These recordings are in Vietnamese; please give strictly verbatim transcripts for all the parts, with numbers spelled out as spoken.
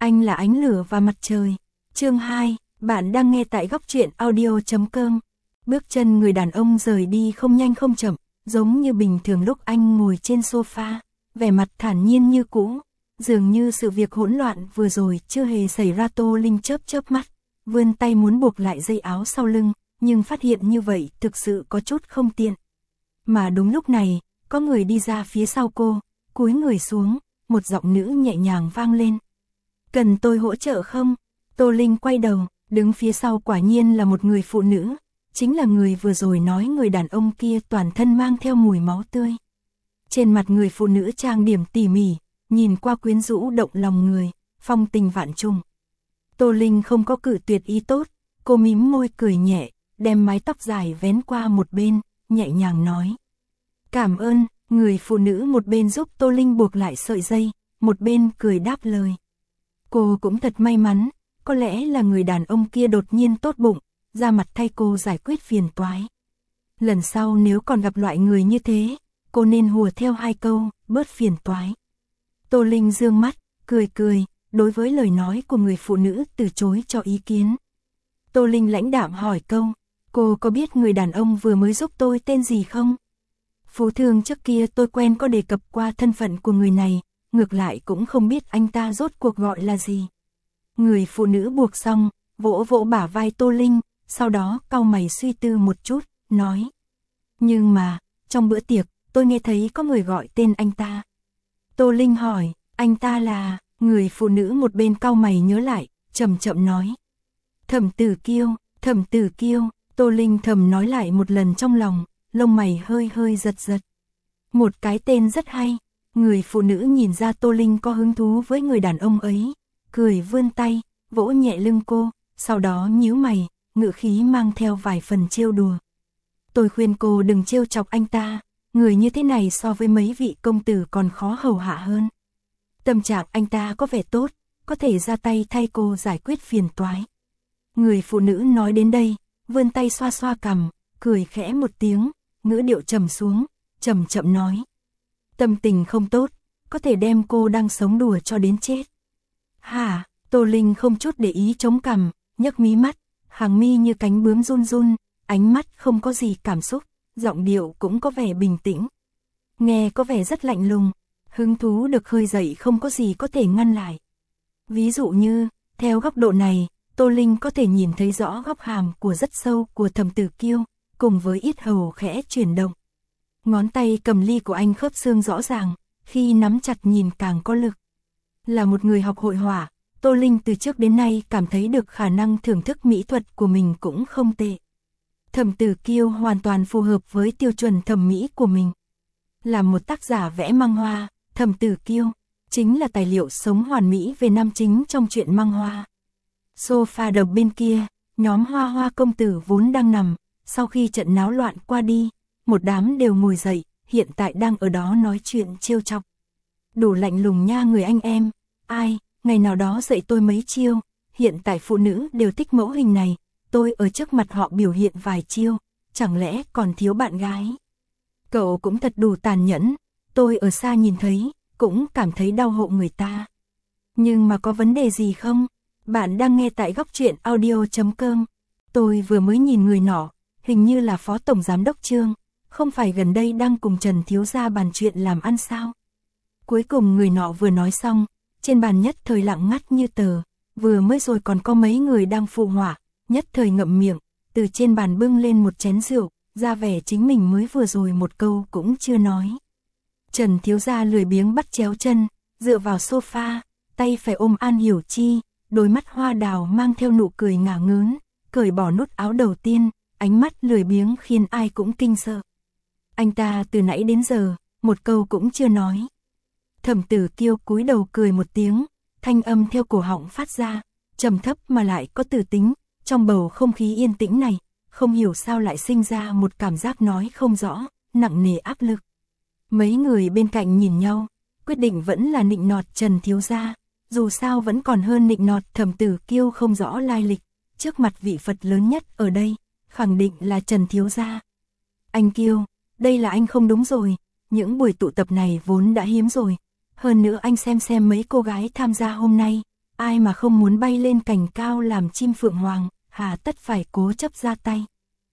Anh là ánh lửa và mặt trời. Chương hai, bạn đang nghe tại góc truyện audio chấm com. Bước chân người đàn ông rời đi không nhanh không chậm, giống như bình thường lúc anh ngồi trên sofa, vẻ mặt thản nhiên như cũ. Dường như sự việc hỗn loạn vừa rồi chưa hề xảy ra. Tô Linh chớp chớp mắt, vươn tay muốn buộc lại dây áo sau lưng, nhưng phát hiện như vậy thực sự có chút không tiện. Mà đúng lúc này, có người đi ra phía sau cô, cúi người xuống, một giọng nữ nhẹ nhàng vang lên. Cần tôi hỗ trợ không? Tô Linh quay đầu, đứng phía sau quả nhiên là một người phụ nữ, chính là người vừa rồi nói người đàn ông kia toàn thân mang theo mùi máu tươi. Trên mặt người phụ nữ trang điểm tỉ mỉ, nhìn qua quyến rũ động lòng người, phong tình vạn trùng. Tô Linh không có cự tuyệt ý tốt, cô mím môi cười nhẹ, đem mái tóc dài vén qua một bên, nhẹ nhàng nói. Cảm ơn, người phụ nữ một bên giúp Tô Linh buộc lại sợi dây, một bên cười đáp lời. Cô cũng thật may mắn, có lẽ là người đàn ông kia đột nhiên tốt bụng, ra mặt thay cô giải quyết phiền toái. Lần sau nếu còn gặp loại người như thế, cô nên hùa theo hai câu, bớt phiền toái. Tô Linh dương mắt, cười cười, đối với lời nói của người phụ nữ từ chối cho ý kiến. Tô Linh lãnh đạm hỏi câu, cô có biết người đàn ông vừa mới giúp tôi tên gì không? Phú Thương trước kia tôi quen có đề cập qua thân phận của người này, ngược lại cũng không biết anh ta rốt cuộc gọi là gì. Người phụ nữ buộc xong, vỗ vỗ bả vai Tô Linh, sau đó cau mày suy tư một chút, nói. Nhưng mà, trong bữa tiệc, tôi nghe thấy có người gọi tên anh ta. Tô Linh hỏi, anh ta là, người phụ nữ một bên cau mày nhớ lại, chậm chậm nói. Thẩm Tử Kiêu, Thẩm Tử Kiêu, Tô Linh thầm nói lại một lần trong lòng, lông mày hơi hơi giật giật. Một cái tên rất hay. Người phụ nữ nhìn ra Tô Linh có hứng thú với người đàn ông ấy, cười vươn tay, vỗ nhẹ lưng cô, sau đó nhíu mày, ngữ khí mang theo vài phần trêu đùa. Tôi khuyên cô đừng trêu chọc anh ta, người như thế này so với mấy vị công tử còn khó hầu hạ hơn. Tâm trạng anh ta có vẻ tốt, có thể ra tay thay cô giải quyết phiền toái. Người phụ nữ nói đến đây, vươn tay xoa xoa cằm, cười khẽ một tiếng, ngữ điệu trầm xuống, chậm chậm nói. Tâm tình không tốt, có thể đem cô đang sống đùa cho đến chết. Hả? Tô Linh không chút để ý chống cằm, nhấc mí mắt, hàng mi như cánh bướm run run, ánh mắt không có gì cảm xúc, giọng điệu cũng có vẻ bình tĩnh. Nghe có vẻ rất lạnh lùng, hứng thú được khơi dậy không có gì có thể ngăn lại. Ví dụ như, theo góc độ này, Tô Linh có thể nhìn thấy rõ góc hàm của rất sâu của Thẩm Tử Kiêu, cùng với yết hầu khẽ chuyển động. Ngón tay cầm ly của anh khớp xương rõ ràng, khi nắm chặt nhìn càng có lực. Là một người học hội họa, Tô Linh từ trước đến nay cảm thấy được khả năng thưởng thức mỹ thuật của mình cũng không tệ. Thẩm Tử Kiêu hoàn toàn phù hợp với tiêu chuẩn thẩm mỹ của mình. Là một tác giả vẽ măng hoa, Thẩm Tử Kiêu chính là tài liệu sống hoàn mỹ về nam chính trong truyện măng hoa. Sofa đầu bên kia, nhóm Hoa Hoa công tử vốn đang nằm, sau khi trận náo loạn qua đi, một đám đều ngồi dậy, hiện tại đang ở đó nói chuyện trêu chọc. Đủ lạnh lùng nha người anh em, ai, ngày nào đó dạy tôi mấy chiêu, hiện tại phụ nữ đều thích mẫu hình này, tôi ở trước mặt họ biểu hiện vài chiêu, chẳng lẽ còn thiếu bạn gái. Cậu cũng thật đủ tàn nhẫn, tôi ở xa nhìn thấy, cũng cảm thấy đau hộ người ta. Nhưng mà có vấn đề gì không? Bạn đang nghe tại góc truyện audio chấm com. Tôi vừa mới nhìn người nọ, hình như là phó tổng giám đốc Trương. Không phải gần đây đang cùng Trần thiếu gia bàn chuyện làm ăn sao? Cuối cùng người nọ vừa nói xong, trên bàn nhất thời lặng ngắt như tờ, vừa mới rồi còn có mấy người đang phụ họa, nhất thời ngậm miệng, từ trên bàn bưng lên một chén rượu, ra vẻ chính mình mới vừa rồi một câu cũng chưa nói. Trần thiếu gia lười biếng bắt chéo chân, dựa vào sofa, tay phải ôm An Hiểu Chi, đôi mắt hoa đào mang theo nụ cười ngả ngớn, cởi bỏ nút áo đầu tiên, ánh mắt lười biếng khiến ai cũng kinh sợ. Anh ta từ nãy đến giờ, một câu cũng chưa nói. Thẩm Tử Kiêu cúi đầu cười một tiếng, thanh âm theo cổ họng phát ra, trầm thấp mà lại có tử tính, trong bầu không khí yên tĩnh này, không hiểu sao lại sinh ra một cảm giác nói không rõ, nặng nề áp lực. Mấy người bên cạnh nhìn nhau, quyết định vẫn là nịnh nọt Trần thiếu gia, dù sao vẫn còn hơn nịnh nọt Thẩm Tử Kiêu không rõ lai lịch, trước mặt vị Phật lớn nhất ở đây, khẳng định là Trần thiếu gia. Anh Kiêu, đây là anh không đúng rồi, những buổi tụ tập này vốn đã hiếm rồi, hơn nữa anh xem xem mấy cô gái tham gia hôm nay, ai mà không muốn bay lên cành cao làm chim phượng hoàng, hà tất phải cố chấp ra tay.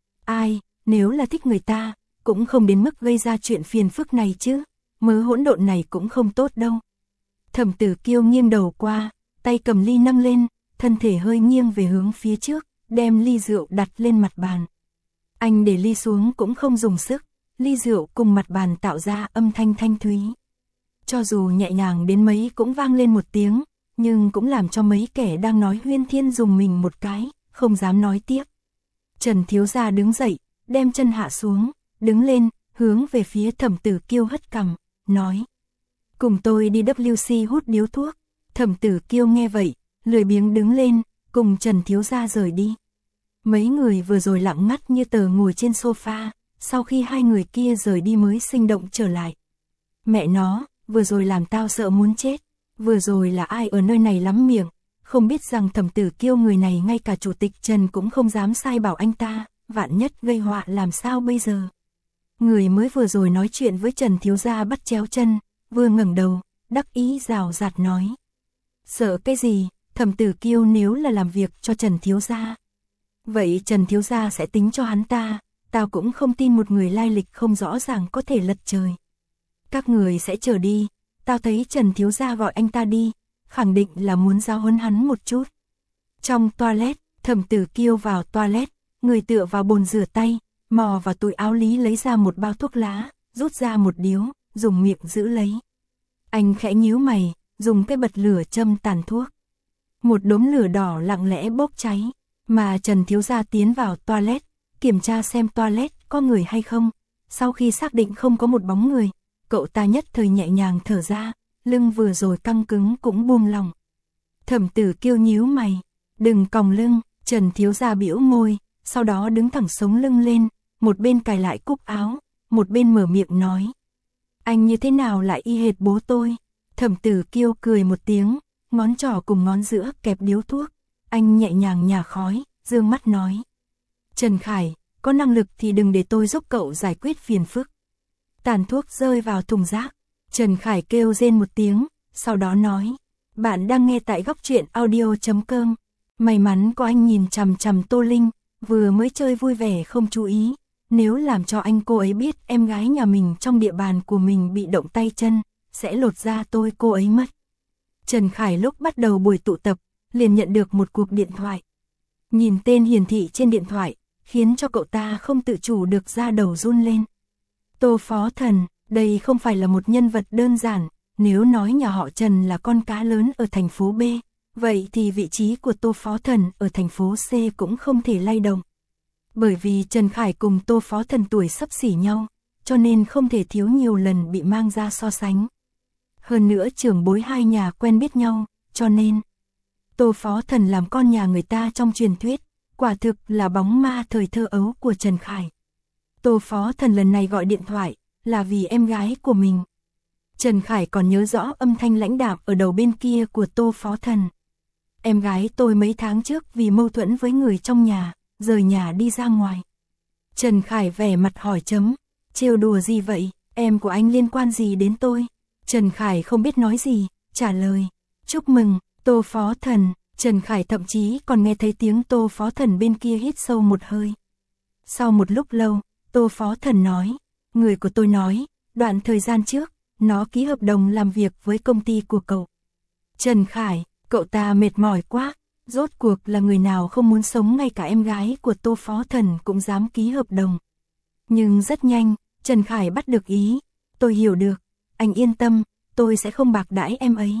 Ai, nếu là thích người ta, cũng không đến mức gây ra chuyện phiền phức này chứ, mớ hỗn độn này cũng không tốt đâu. Thẩm Tử Kiêu nghiêng đầu qua, tay cầm ly nâng lên, thân thể hơi nghiêng về hướng phía trước, đem ly rượu đặt lên mặt bàn. Anh để ly xuống cũng không dùng sức, ly rượu cùng mặt bàn tạo ra âm thanh thanh thúy. Cho dù nhẹ nhàng đến mấy cũng vang lên một tiếng, nhưng cũng làm cho mấy kẻ đang nói huyên thiên dùng mình một cái, không dám nói tiếp. Trần thiếu gia đứng dậy, đem chân hạ xuống, đứng lên, hướng về phía Thẩm Tử Kiêu hất cằm, nói: cùng tôi đi vê kép xê hút điếu thuốc. Thẩm Tử Kiêu nghe vậy, lười biếng đứng lên, cùng Trần thiếu gia rời đi. Mấy người vừa rồi lặng ngắt như tờ ngồi trên sofa, sau khi hai người kia rời đi mới sinh động trở lại. Mẹ nó, vừa rồi làm tao sợ muốn chết, vừa rồi là ai ở nơi này lắm miệng, không biết rằng Thẩm Tử Kiêu người này ngay cả chủ tịch Trần cũng không dám sai bảo anh ta, vạn nhất gây họa làm sao bây giờ. Người mới vừa rồi nói chuyện với Trần thiếu gia bắt chéo chân, vừa ngẩng đầu, đắc ý rào rạt nói: sợ cái gì, Thẩm Tử Kiêu nếu là làm việc cho Trần thiếu gia, vậy Trần thiếu gia sẽ tính cho hắn ta, tao cũng không tin một người lai lịch không rõ ràng có thể lật trời. Các người sẽ chờ đi, tao thấy Trần thiếu gia gọi anh ta đi, khẳng định là muốn giáo huấn hắn một chút. Trong toilet, Thẩm Tử Kiêu vào toilet, người tựa vào bồn rửa tay, mò vào túi áo lý lấy ra một bao thuốc lá, rút ra một điếu, dùng miệng giữ lấy. Anh khẽ nhíu mày, dùng cái bật lửa châm tàn thuốc. Một đốm lửa đỏ lặng lẽ bốc cháy, mà Trần thiếu gia tiến vào toilet, kiểm tra xem toilet có người hay không. Sau khi xác định không có một bóng người, cậu ta nhất thời nhẹ nhàng thở ra, lưng vừa rồi căng cứng cũng buông lỏng. Thẩm Tử Kiêu nhíu mày, đừng còng lưng. Trần thiếu gia bĩu môi, sau đó đứng thẳng sống lưng lên, một bên cài lại cúc áo, một bên mở miệng nói: anh như thế nào lại y hệt bố tôi? Thẩm Tử Kiêu cười một tiếng, ngón trỏ cùng ngón giữa kẹp điếu thuốc, anh nhẹ nhàng nhả khói, dương mắt nói: Trần Khải, có năng lực thì đừng để tôi giúp cậu giải quyết phiền phức. Tàn thuốc rơi vào thùng rác, Trần Khải kêu rên một tiếng, sau đó nói: bạn đang nghe tại góc truyện audio chấm com. May mắn có anh nhìn chằm chằm Tô Linh, vừa mới chơi vui vẻ không chú ý, nếu làm cho anh cô ấy biết em gái nhà mình trong địa bàn của mình bị động tay chân, sẽ lột da tôi cô ấy mất. Trần Khải lúc bắt đầu buổi tụ tập, liền nhận được một cuộc điện thoại. Nhìn tên hiển thị trên điện thoại, khiến cho cậu ta không tự chủ được da đầu run lên. Tô Phó Thần, đây không phải là một nhân vật đơn giản, nếu nói nhà họ Trần là con cá lớn ở thành phố B, vậy thì vị trí của Tô Phó Thần ở thành phố C cũng không thể lay động. Bởi vì Trần Khải cùng Tô Phó Thần tuổi xấp xỉ nhau, cho nên không thể thiếu nhiều lần bị mang ra so sánh. Hơn nữa trưởng bối hai nhà quen biết nhau, cho nên Tô Phó Thần làm con nhà người ta trong truyền thuyết, quả thực là bóng ma thời thơ ấu của Trần Khải. Tô Phó Thần lần này gọi điện thoại, là vì em gái của mình. Trần Khải còn nhớ rõ âm thanh lãnh đạm ở đầu bên kia của Tô Phó Thần. Em gái tôi mấy tháng trước vì mâu thuẫn với người trong nhà, rời nhà đi ra ngoài. Trần Khải vẻ mặt hỏi chấm, trêu đùa gì vậy, em của anh liên quan gì đến tôi? Trần Khải không biết nói gì, trả lời, chúc mừng, Tô Phó Thần. Trần Khải thậm chí còn nghe thấy tiếng Tô Phó Thần bên kia hít sâu một hơi. Sau một lúc lâu, Tô Phó Thần nói, người của tôi nói, đoạn thời gian trước, nó ký hợp đồng làm việc với công ty của cậu. Trần Khải, cậu ta mệt mỏi quá, rốt cuộc là người nào không muốn sống ngay cả em gái của Tô Phó Thần cũng dám ký hợp đồng. Nhưng rất nhanh, Trần Khải bắt được ý, tôi hiểu được, anh yên tâm, tôi sẽ không bạc đãi em ấy.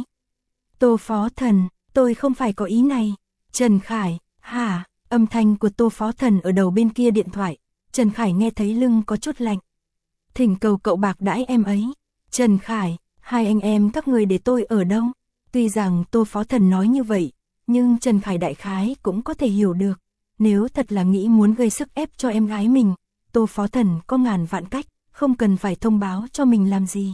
Tô Phó Thần, tôi không phải có ý này. Trần Khải, hả, âm thanh của Tô Phó Thần ở đầu bên kia điện thoại, Trần Khải nghe thấy lưng có chút lạnh. Thỉnh cầu cậu bạc đãi em ấy. Trần Khải, hai anh em các người để tôi ở đâu? Tuy rằng Tô Phó Thần nói như vậy, nhưng Trần Khải đại khái cũng có thể hiểu được. Nếu thật là nghĩ muốn gây sức ép cho em gái mình, Tô Phó Thần có ngàn vạn cách, không cần phải thông báo cho mình làm gì.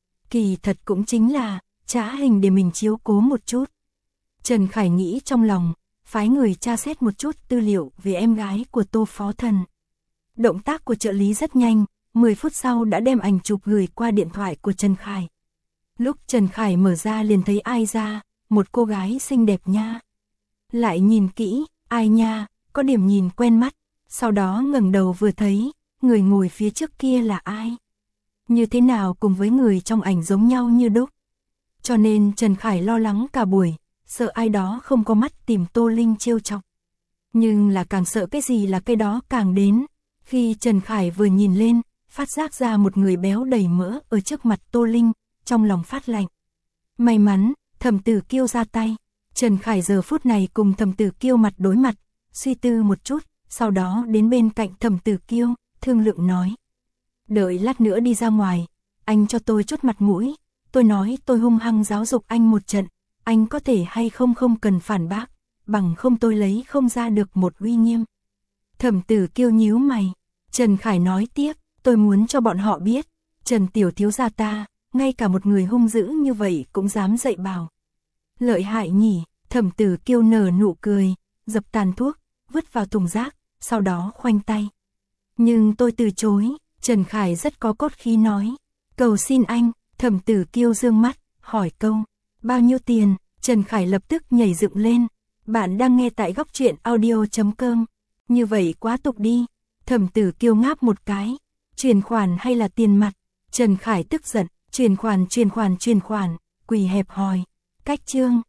Kỳ thật cũng chính là trá hình để mình chiếu cố một chút. Trần Khải nghĩ trong lòng, phái người tra xét một chút tư liệu về em gái của Tô Phó Thần. Động tác của trợ lý rất nhanh, mười phút sau đã đem ảnh chụp gửi qua điện thoại của Trần Khải. Lúc Trần Khải mở ra liền thấy ai ra, một cô gái xinh đẹp nha. Lại nhìn kỹ, ai nha, có điểm nhìn quen mắt, sau đó ngẩng đầu vừa thấy, người ngồi phía trước kia là ai? Như thế nào cùng với người trong ảnh giống nhau như đúc. Cho nên Trần Khải lo lắng cả buổi, sợ ai đó không có mắt tìm Tô Linh trêu chọc. Nhưng là càng sợ cái gì là cái đó càng đến. Khi Trần Khải vừa nhìn lên, phát giác ra một người béo đầy mỡ ở trước mặt Tô Linh, trong lòng phát lạnh. May mắn, Thẩm Tử Kiêu ra tay. Trần Khải giờ phút này cùng Thẩm Tử Kiêu mặt đối mặt, suy tư một chút, sau đó đến bên cạnh Thẩm Tử Kiêu, thương lượng nói. Đợi lát nữa đi ra ngoài, anh cho tôi chút mặt mũi, tôi nói tôi hung hăng giáo dục anh một trận, anh có thể hay không không cần phản bác, bằng không tôi lấy không ra được một uy nghiêm. Thẩm Tử Kiêu nhíu mày, Trần Khải nói tiếp, tôi muốn cho bọn họ biết, Trần tiểu thiếu gia ta, ngay cả một người hung dữ như vậy cũng dám dạy bảo. Lợi hại nhỉ, Thẩm Tử Kiêu nở nụ cười, dập tàn thuốc, vứt vào thùng rác, sau đó khoanh tay. Nhưng tôi từ chối, Trần Khải rất có cốt khí nói, cầu xin anh. Thẩm Tử Kiêu dương mắt, hỏi câu, bao nhiêu tiền? Trần Khải lập tức nhảy dựng lên, bạn đang nghe tại góc truyện audio chấm com, như vậy quá tục đi. Thẩm Tử Kiêu ngáp một cái, chuyển khoản hay là tiền mặt? Trần Khải tức giận, chuyển khoản chuyển khoản chuyển khoản, quỳ hẹp hòi, cách chương.